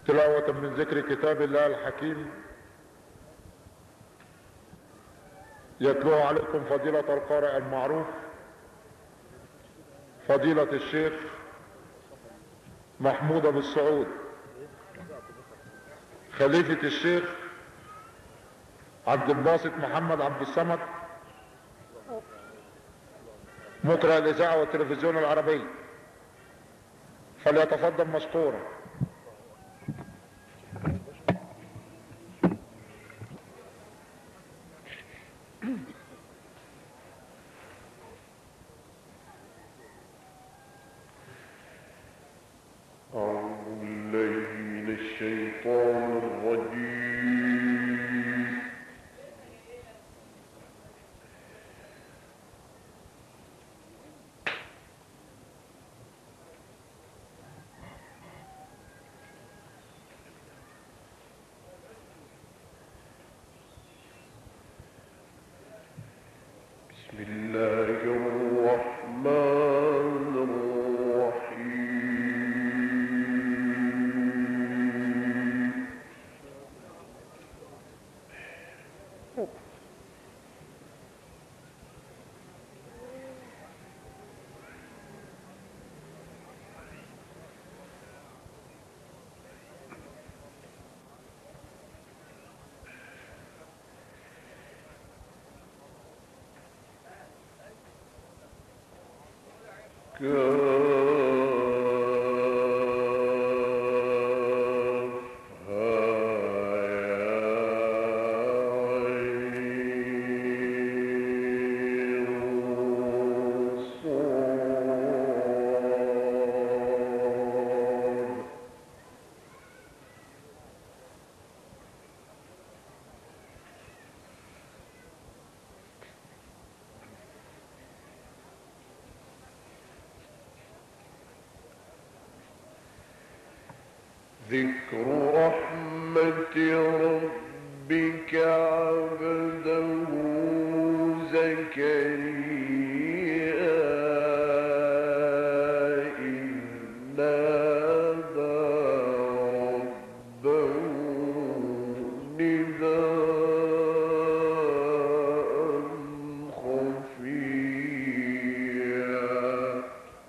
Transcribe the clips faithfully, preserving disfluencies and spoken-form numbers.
تلاوة من ذكر كتاب الله الحكيم يتلوه عليكم فضيلة القارئ المعروف فضيلة الشيخ محمود أبو السعود خليفة الشيخ عبد الباسط محمد عبد الصمد مقرئ الإذاعة والتلفزيون العربي، فليتفضل مشكورا. أعوذ بالله من الشيطان الرجيم. بسم الله الرحمن الرحيم. ذكر رحمة ربك عبده زكريا إذ نادى ربه نداء خفيا.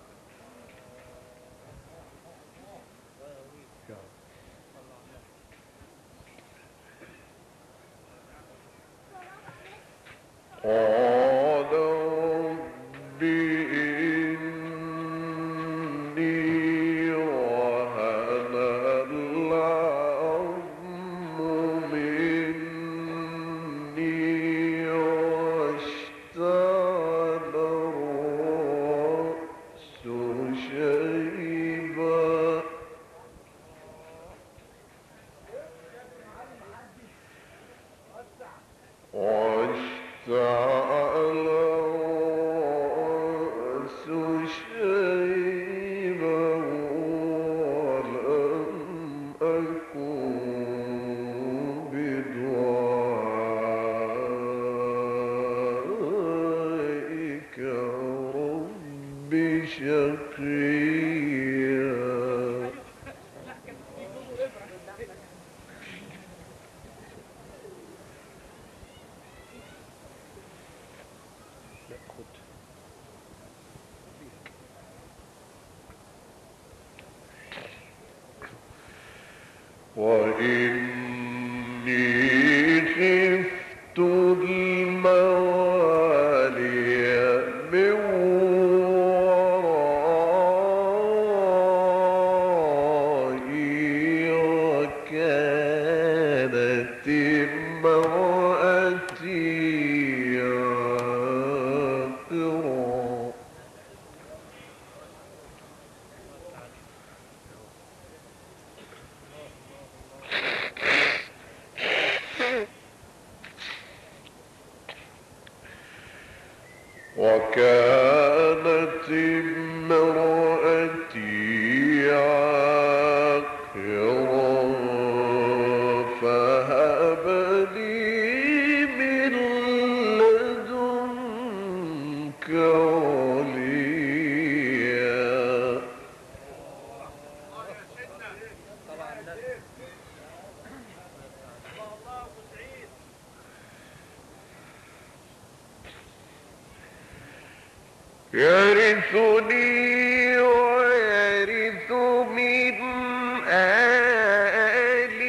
قال رب إني وهن العظم مني واشتعل الرأس شيبا واشتعل الرأس شيبا ولم أكن بدعائك رب شقيا. وإني خفت الموالي من ورائي وكانت امرأتي عاقرا. وكانت امرأتي عاقرا فهب لي من لدنك وليا. يرثني ويرث من آل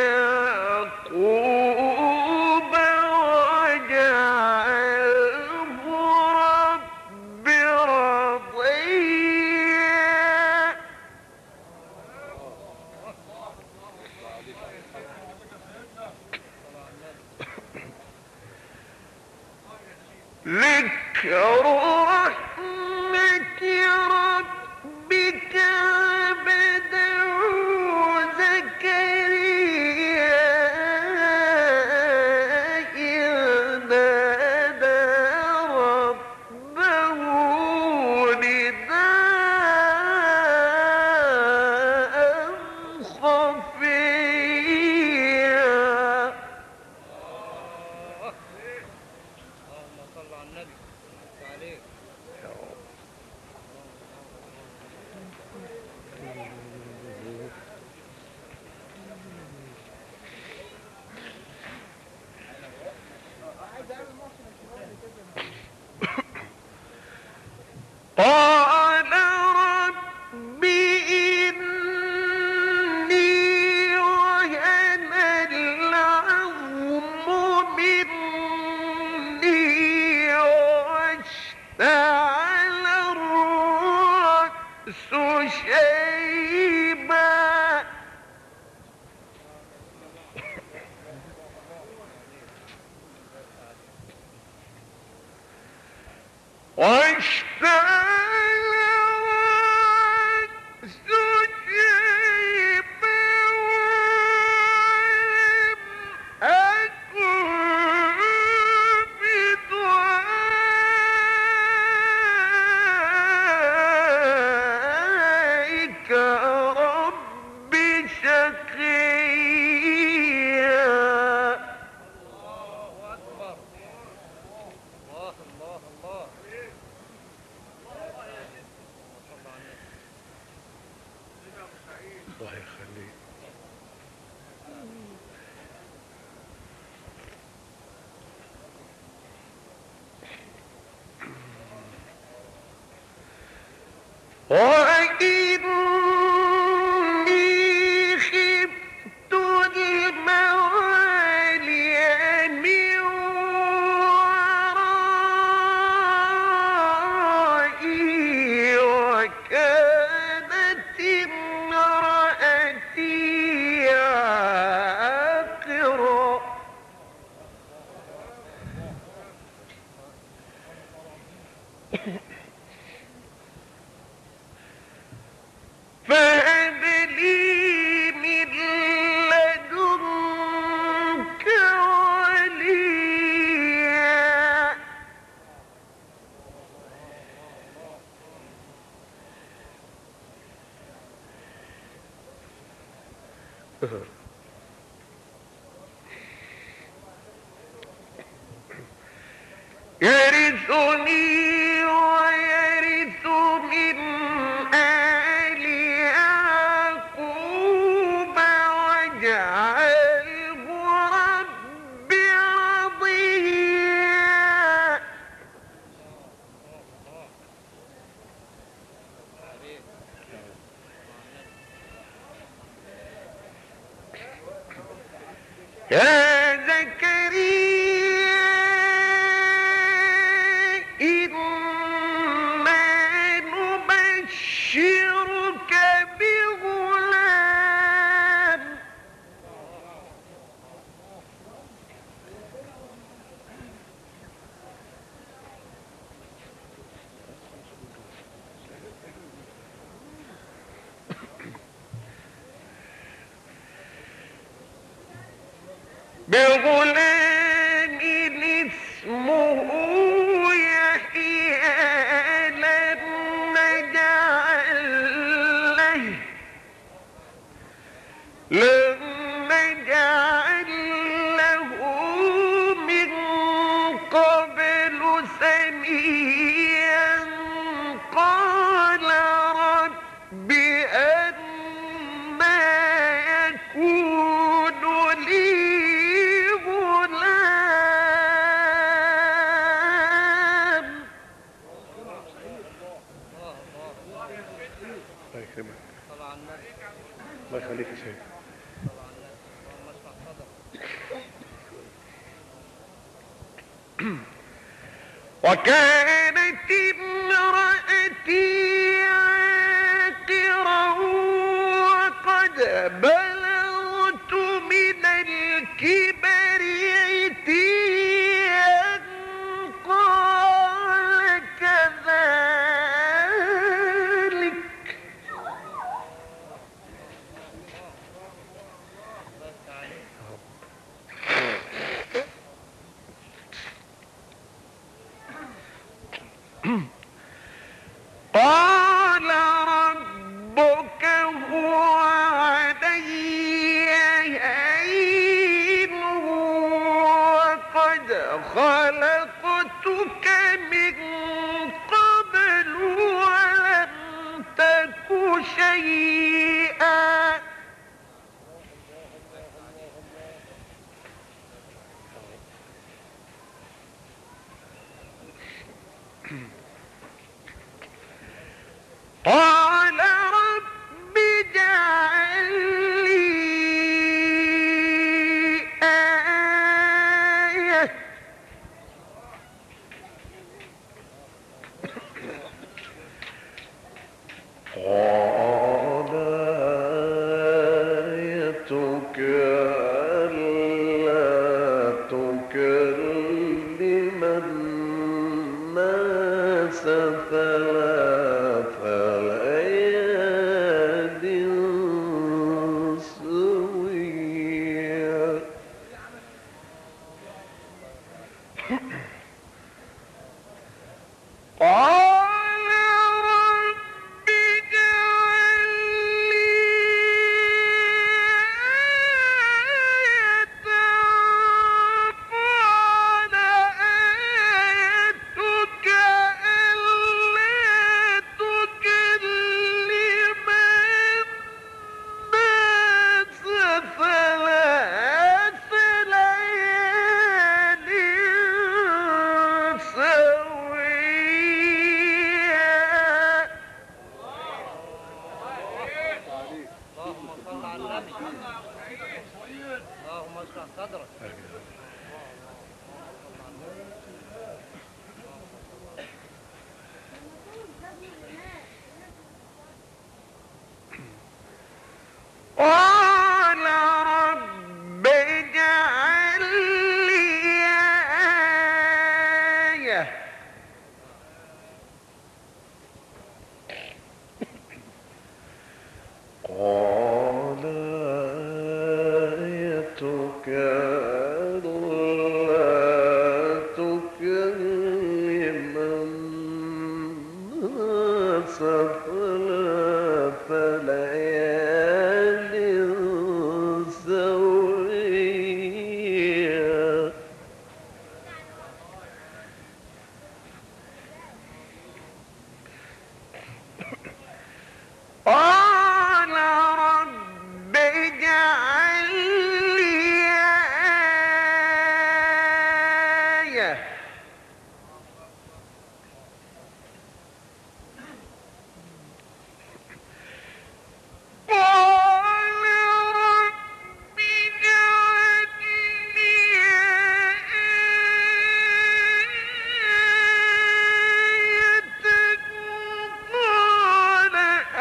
يعقوب واجعله رب رضيا. ذكر رحمة ربك عبده زكريا إذ نادى ربه نداء خفيا. قال رب إني وهن العظم مني واشتعل الرأس شيبا واشتعل الرأس شيبا ولم أكن بدعائك رب شقيا. الله يخليك. وإني خفت الموالي من ورائي وكانت امرأتي عاقرا. فهب لي من لدنك وليا. يرثني ويرث من آل يعقوب واجعله رب رضيا. يا زكريا إنا نبشرك بغلام بغلام اسمه يحيى لم نجعل له لم نجعل له من قبل سميا. قال رب أنى يخليك يا سيدي. وكانت امرأتي عاقرا وقد بلغت من الكبر عتيا قال كذلك قال ربك هو علي هين وقد خلقتك من قبل ولم تك شيئا قال رب اجعل لي آية قال آيتك ألا تكلم الناس ثلاث ليال سويا. قال رب اجعل لي آية قال آيتك ألا تكلم الناس ثلاث ليال سويا. اللهم صل على النبي. اللهم اشرح صدرك. قال رب اجعل لي آية قال آيتك ألا تكلم الناس ثلاث ليال سويا. قال رب اجعل لي آية قال رب اجعل لي آية قال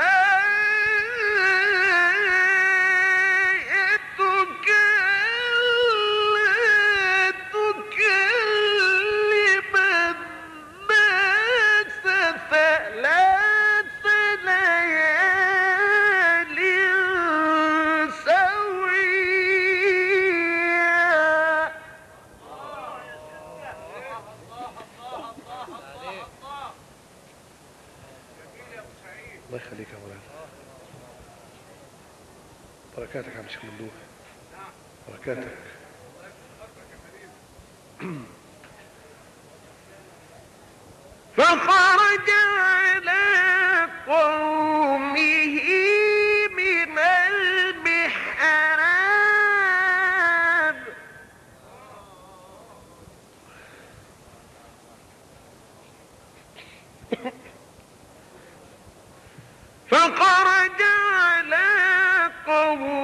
آيتك ألا تكلم الناس ثلاث ليال سويا. الله يخليك يا مولانا. بركاتك يا شيخ ممدوح، بركاتك. فخرج على قومه من المحراب فخرج على قومه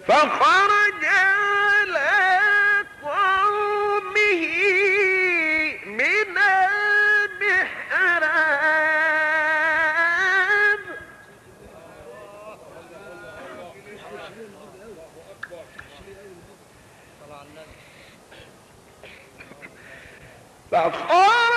فخرج على قومه من المحراب فخرج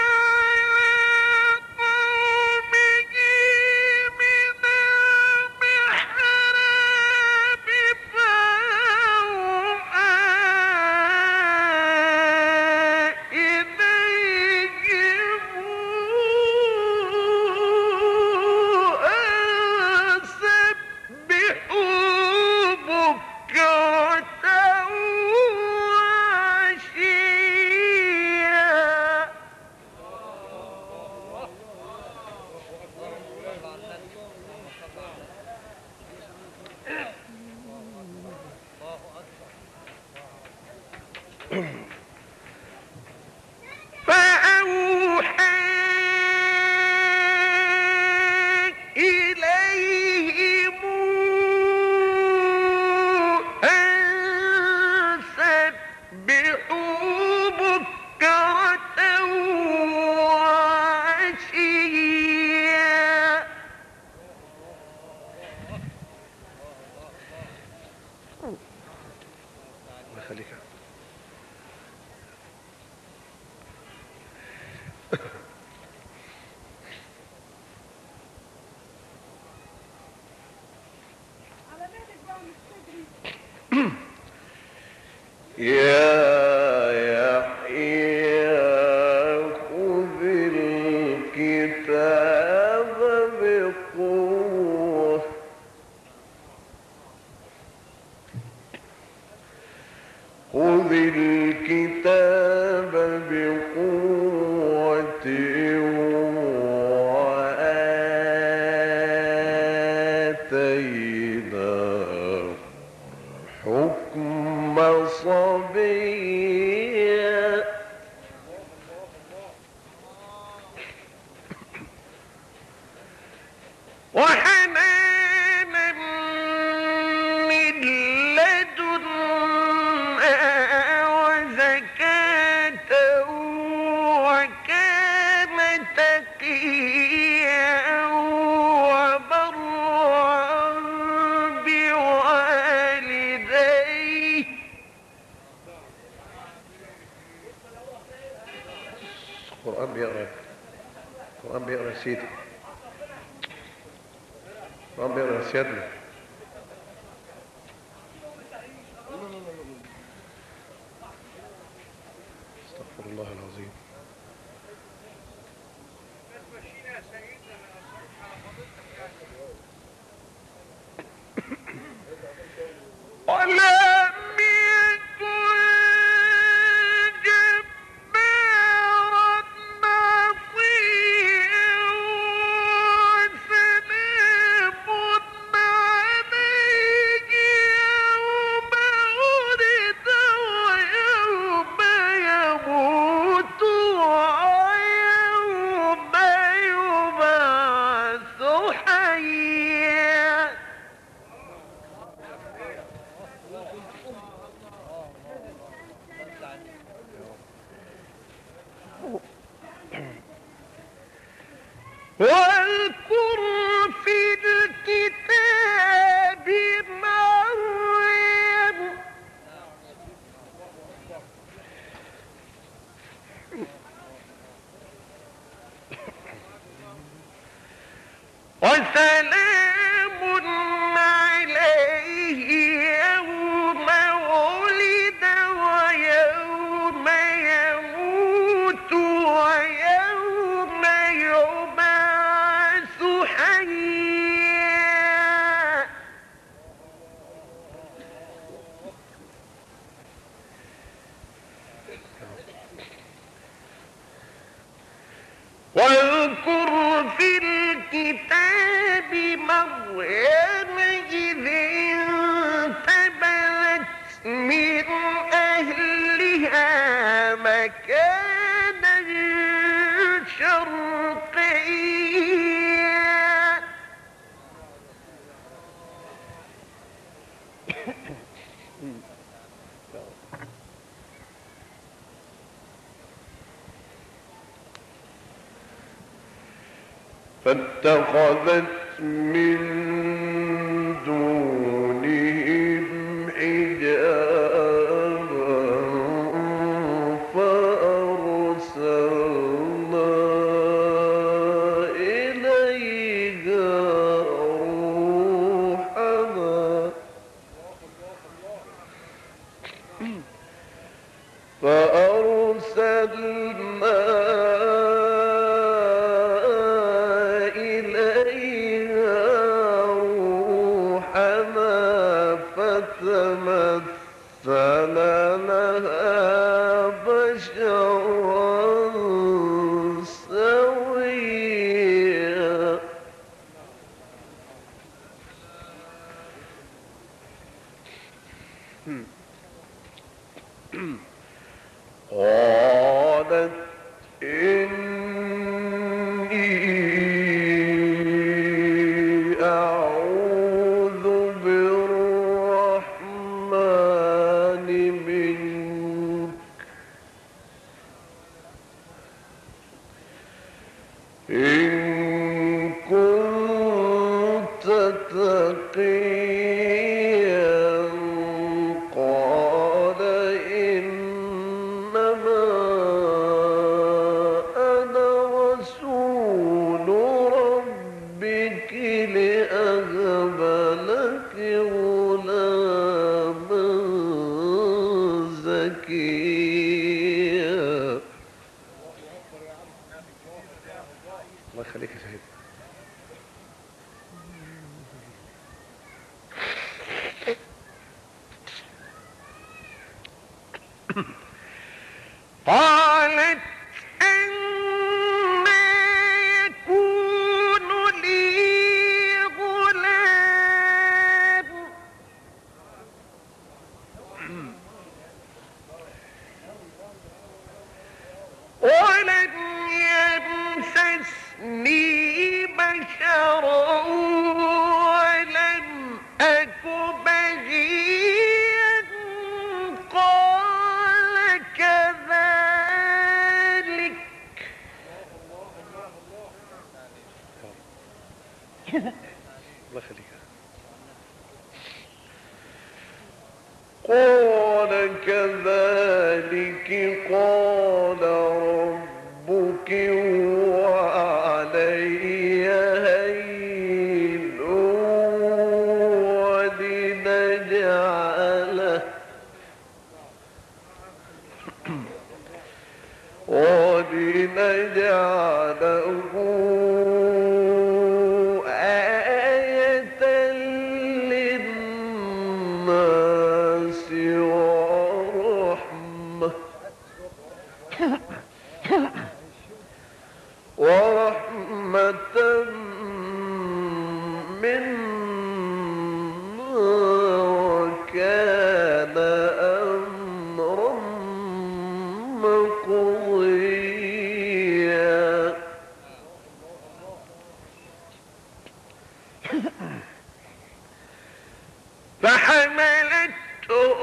القرآن بيقرأ القرآن بيقرأ يا سيدي القرآن بيقرأ يا سيادنا استغفر الله العظيم. واذكر في الكتاب مريم وسلام عليه يوم ولد ويوم يموت ويوم يبعث حيا. واذكر في الكتاب مريم إذ انتبذت من أهلها مكانا شرقيا فاتخذت من دونهم حجابا فأرسلنا إليها روحنا فأرسلنا فتمثل لها بشرا سويا قالت إني أعوذ بالرحمن منك إن كنت تقيا قال إنما أنا رسول ربك لأهب لك غلاما زكيا. الله يخليك يا شهيد. قالت أنى يكون لي غلام ولم يمسسني بشر ولم أك بغيا قال كذلك الله يخليك. قال كذلك قال ربك هو علي هين ولنجعله ولنجعله آية للناس ورحمة ورحمة منا وكان أمرا مقضيا. فحملته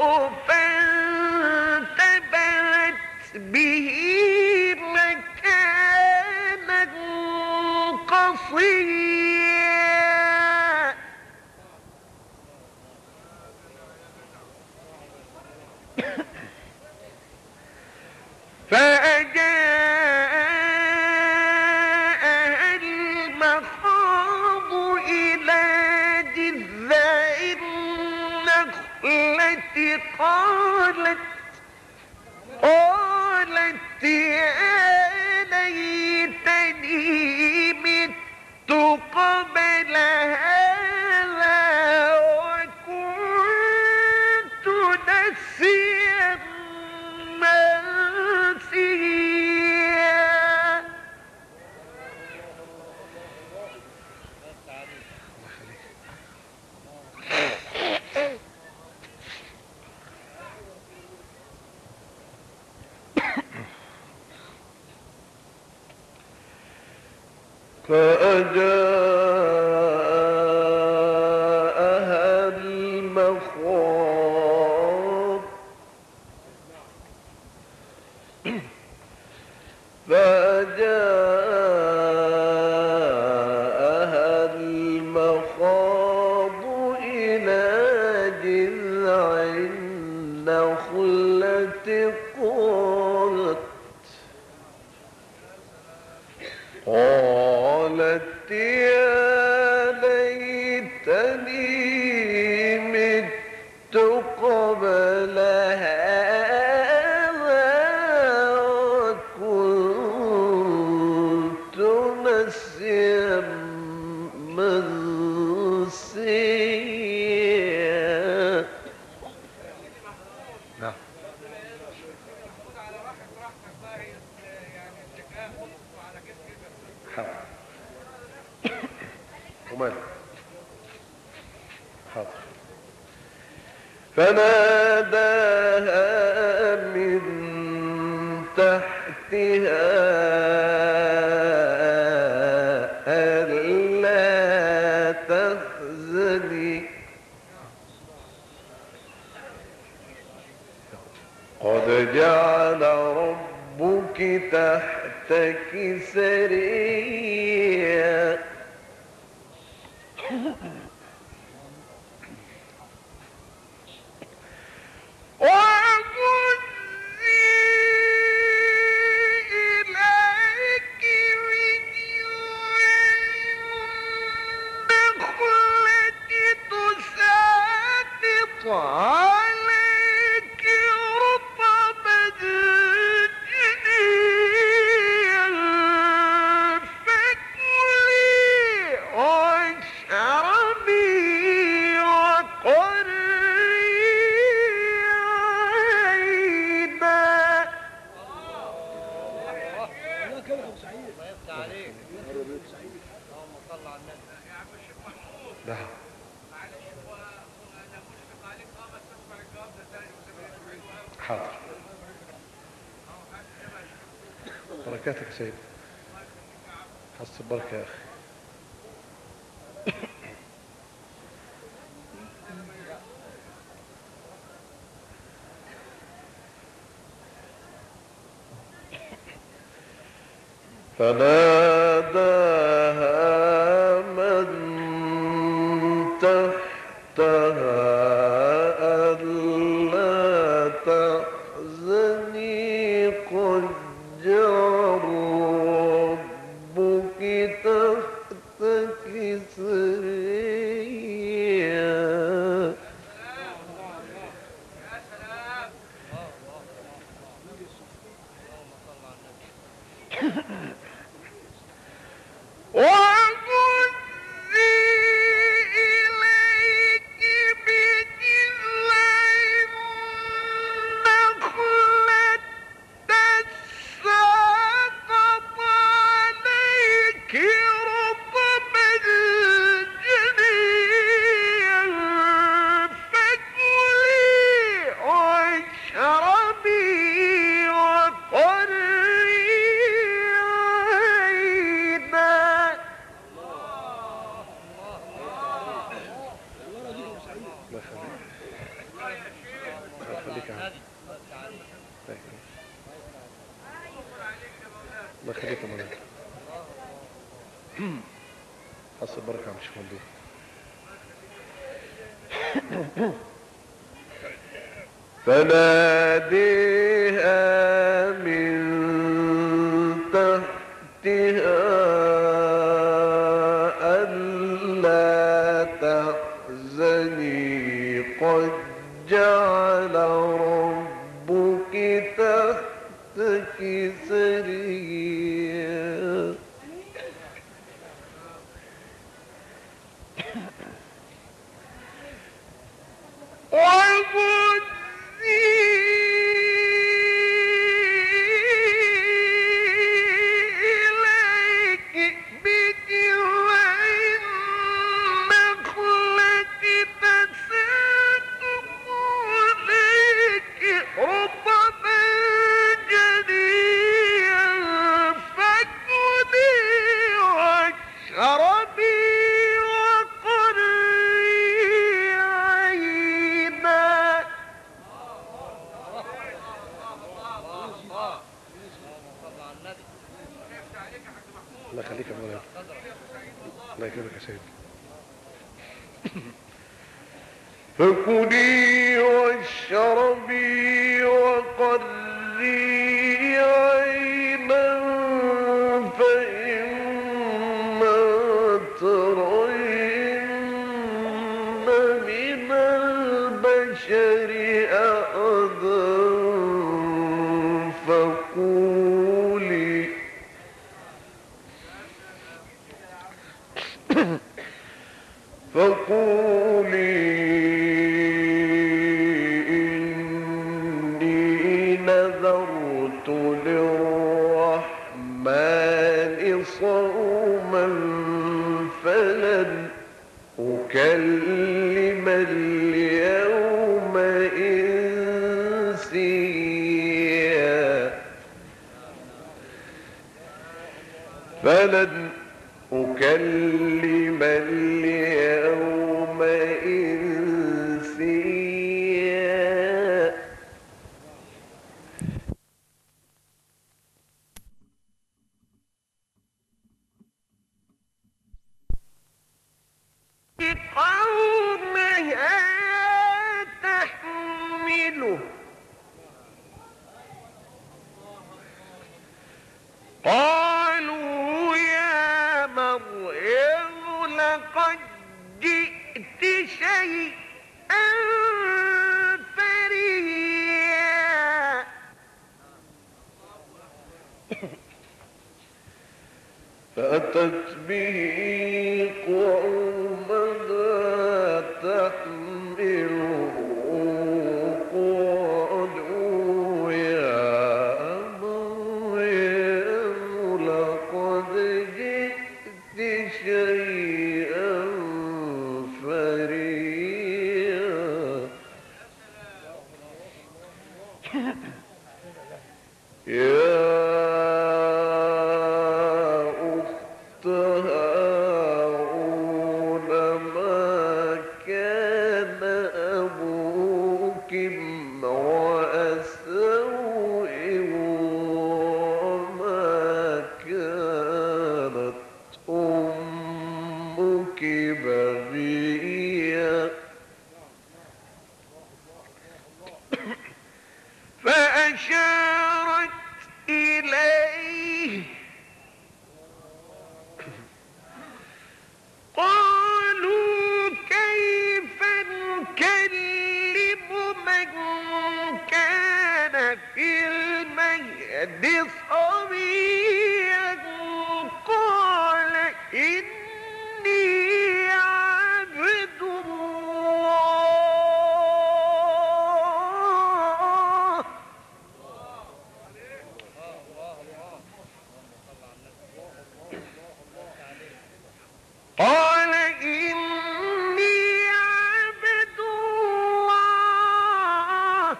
فانتبذت به مكانا قصيا فأجاءها المخاض إلى جذع النخلة قالت قالت يا ليتني مت قبل هذا وكنت نسيا منسيا. فأجاءها المخاض المخاض فجاءها المخاض إلى جذع النخلة قالت قالت يا ليتني مت قبل هذا وكنت نسيا منسيا. نعم. حاضر. وماله؟ حاضر. فناداها من تحتها ألا تحزني قد جعل ربك تحتك سريا. عليك رطبا جنيا فكلي واشربي وقري عينا. اللهم صل على النبي. نعم. حاضر. بركاتك يا سيدي. حس البركة يا أخي. فناداها من تحتها ألا تحزني قد جعل ربك تحتك سريا. وهزي إليك بجذع النخلة تساقط عليك رطبا جنيا فكلي واشربي وقري عينا. الله يخليك. الله يخليك يا عم. الله يخليك يا مولانا. حس البركة يا عم شيخ ممدوح. فناديها من تحتها ألا تحزني قد جعل ربك تحتك سريا. رطبا جنيا فكلي مولانا. الله يكرمك يا سيدي. فكلي واشربي وقري عينا فإما ترين من البشر أحدا فقولي فقولي إني نذرت للرحمن صوما فلن أكلم اليوم إنسيا فلن أكلم اليوم إنسيا قومها تحمله قالوا يا مريم لقد جئت شيئا فريا فأتت به قومها تحمله قالوا يا مريم لقد جئت شيئا فريا يا أخت هارون ما كان أبوك امرأ سوء وما كانت أمك بغيا فأشارت إليه قالوا كيف نكلم من كان في المهد صبيا قال إني عبد الله قال إني عبد الله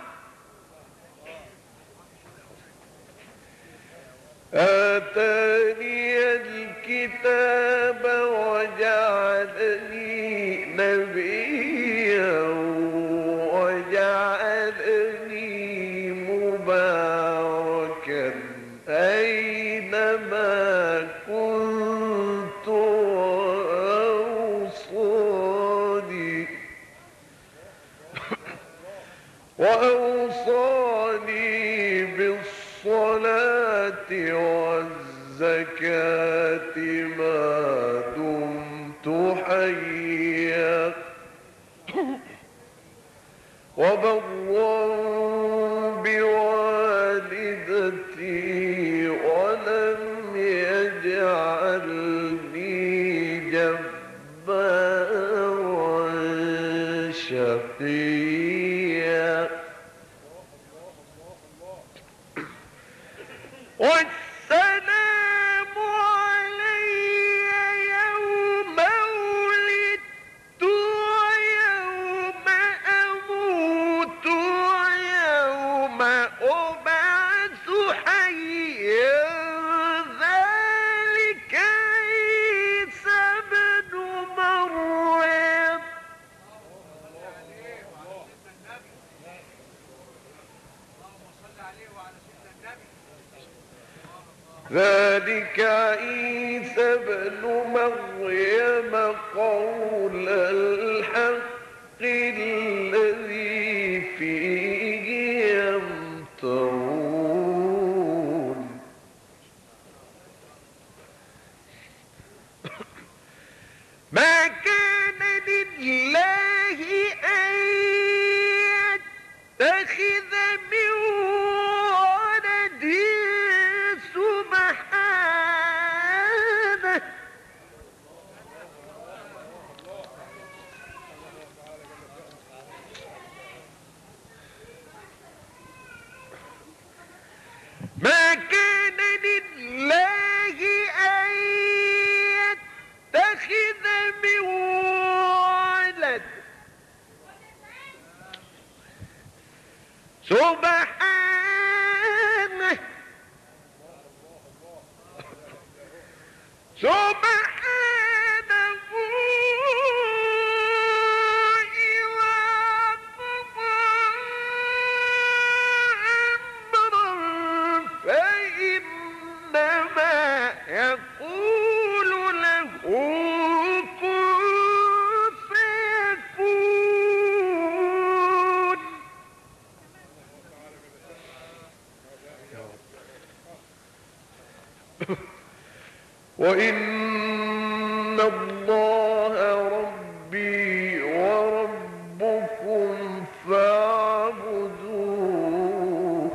آتاني الكتاب وجعلني نبيا وجعلني مباركا أينما كنت وأوصاني وأوصاني بالصلاة والزكاة ما دمت حيا وبرا بوالدتي ولم يجعلني جبارا شقيا والسلام علي يوم ولدت ويوم أموت ويوم أبعث حيا ذلك عيسى ابن مريم ذلك عيسى ابن مريم قول الحق الذي فيه يمترون ما كان لله أن يتخذ من ولد سبحانه ما كان لله أن يتخذ من ولد سبحانه سبحانه إذا قضى أمرا فإنما يقول له كن فيكون وإن الله ربي وربكم فاعبدوه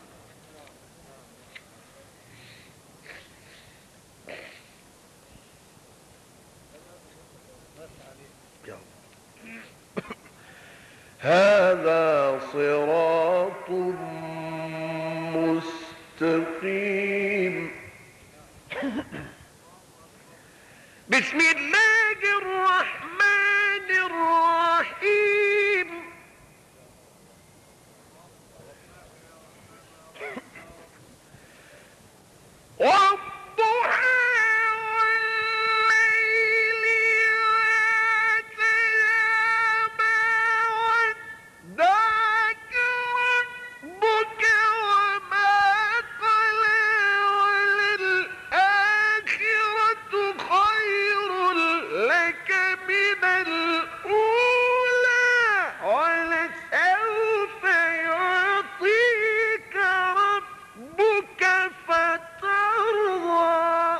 هذا صراط مستقيم بسم الله الرحمن الرحيم والضحى والليل إذا سجى ما ودعك ربك وما قلى وللآخرة خير لك من الأولى ولسوف يعطيك ربك فترضى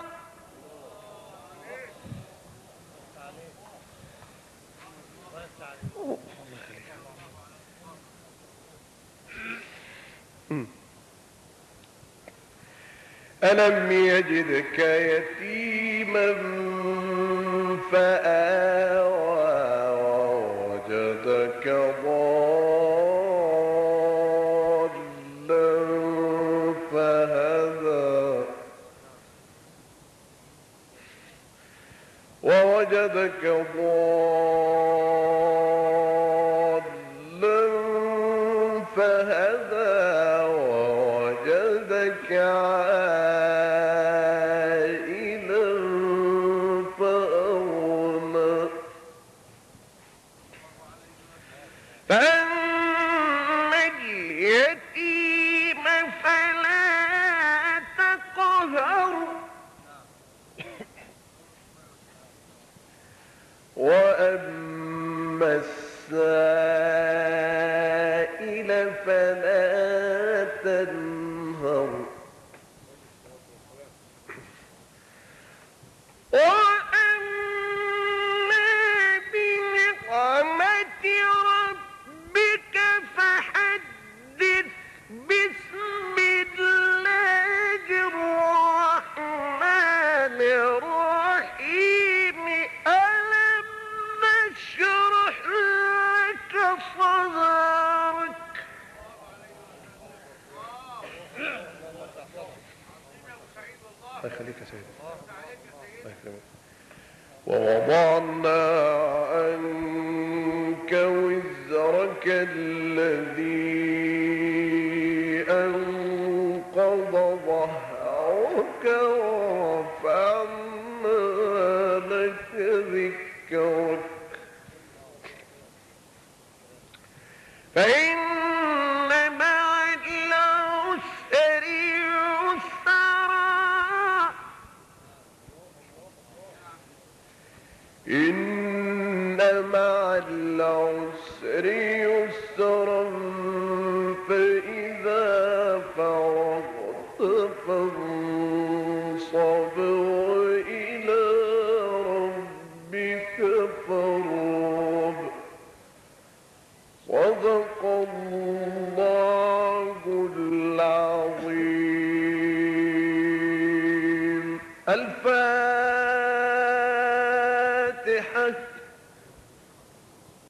ألم يجدك يتيما فآوى ووجدك ضالا فهدى ووجدك ضالا فهدى ووجدك عائلا فأغنى فأما اليتيم فلا تقهر وأما السائل فلا تنهر وأما بنعمة ربك فحدث بسم الله الرحمن الرحيم ألم نشرح لك صدرك الله يخليك يا سيدي. الله يكرمك. ووضعنا عنك وزرك الذي أنقض ظهرك ورفعنا لك ذكرك فإن مع العسر يسرا كثيرا فإذا فرغت فانصب وإلى ربك فارغب. صدق الله العظيم. الفاتحة.